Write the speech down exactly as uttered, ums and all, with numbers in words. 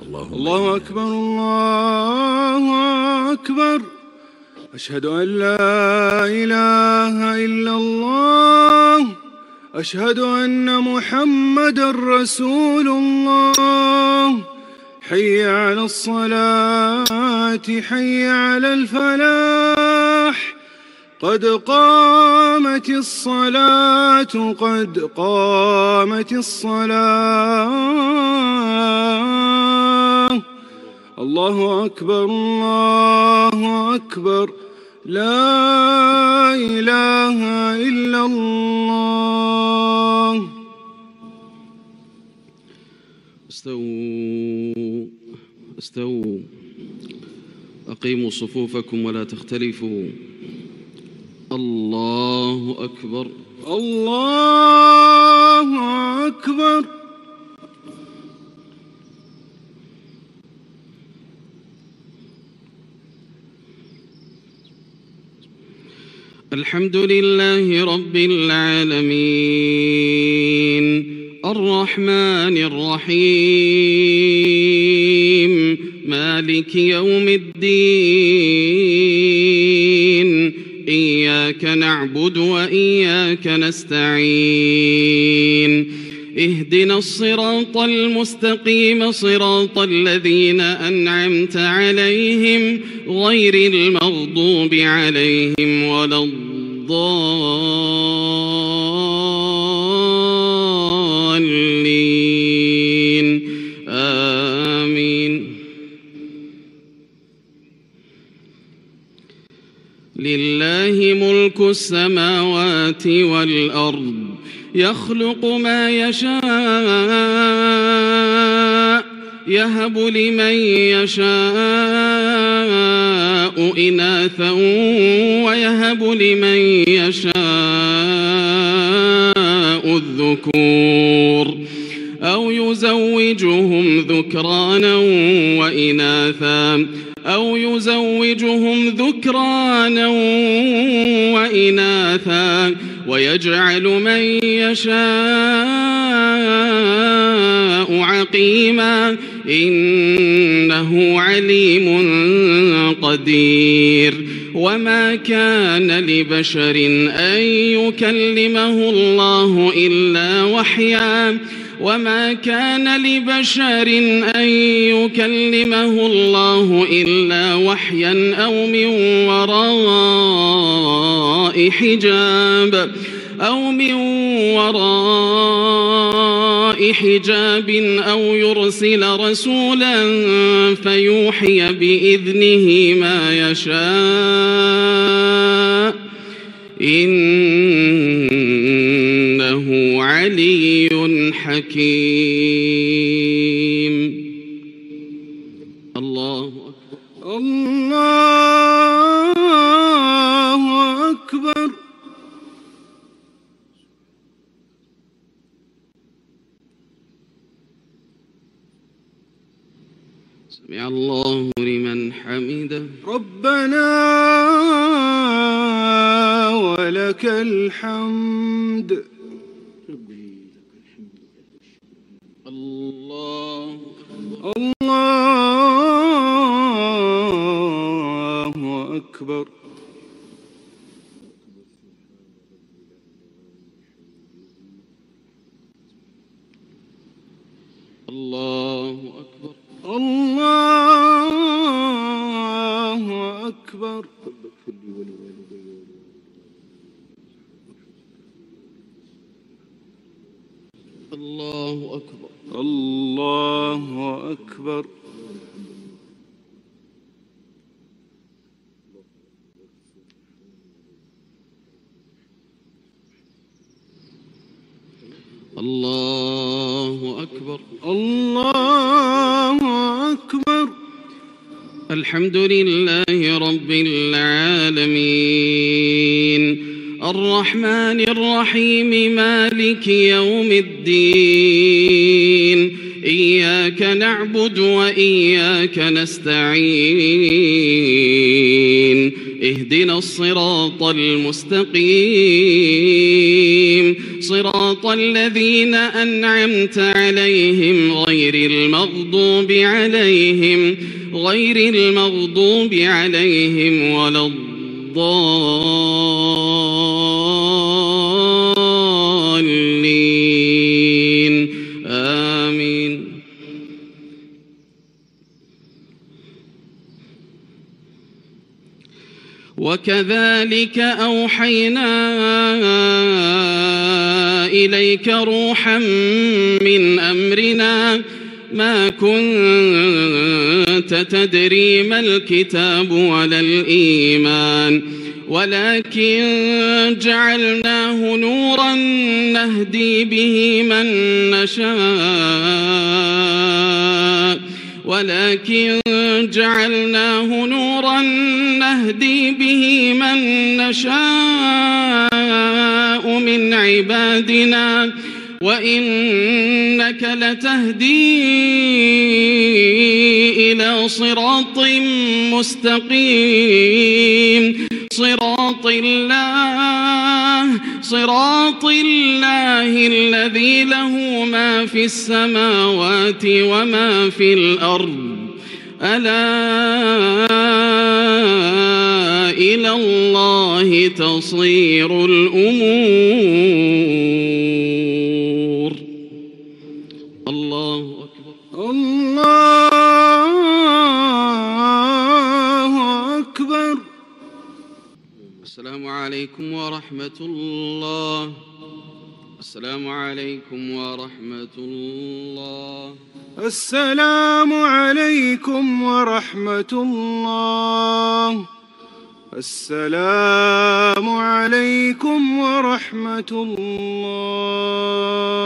الله أكبر الله أكبر. أشهد أن لا إله إلا الله. أشهد أن محمدًا رسول الله. حي على الصلاة حي على الفلاح. قد قامت الصلاة قد قامت الصلاة. الله أكبر الله أكبر. لا إله إلا الله. استووا استووا أقيموا صفوفكم ولا تختلفوا. الله أكبر الله أكبر. الحمد لله رب العالمين الرحمن الرحيم مالك يوم الدين إياك نعبد وإياك نستعين اهدنا الصراط المستقيم صراط الذين أنعمت عليهم غير المغضوب عليهم ولا الضالين آمين. لله ملك السماوات والأرض يخلق ما يشاء يهب لمن يشاء إناثا ويهب لمن يشاء الذكور أو يزوجهم ذكرانا وإناثا أو يزوجهم ذكرانا وإناثا ويجعل من يشاء عقيما إنه عليم قدير. وما كان لبشر أن يكلمه الله إلا وحيا وما كان لبشر أن يكلمه الله إلا وحيا أو من وراء حجاب أو من وراء حجاب أو يرسل رسولا فيوحي بإذنه ما يشاء إنه علي حكيم. الله أكبر الله أكبر. سمع الله لمن حمده. ربنا ولك الحمد. الله الله أكبر. الله أكبر الله أكبر. الله أكبر الله أكبر. الله أكبر الله أكبر. الحمد لله رب العالمين الرحمن الرحيم مالك يوم الدين إياك نعبد وإياك نستعين اهدنا الصراط المستقيم صراط الذين أنعمت عليهم غير المغضوب عليهم غير المغضوب عليهم ولا الضالين آمين. وكذلك أوحينا إليك روحا من أمرنا ما كنت تدري ما الكتاب ولا الإيمان ولكن جعلناه نورا نهدي به من نشاء ولكن جعلناه نورا نهدي به من نشاء من عبادنا وإنك لتهدي إلى صراط مستقيم صراط الله صراط الله الذي له ما في السماوات وما في الأرض ألا إلى الله تصير الأمور. الله أكبر. الله أكبر. السلام عليكم ورحمة الله. السلام عليكم ورحمة الله. السلام عليكم ورحمة الله. السلام عليكم ورحمة الله.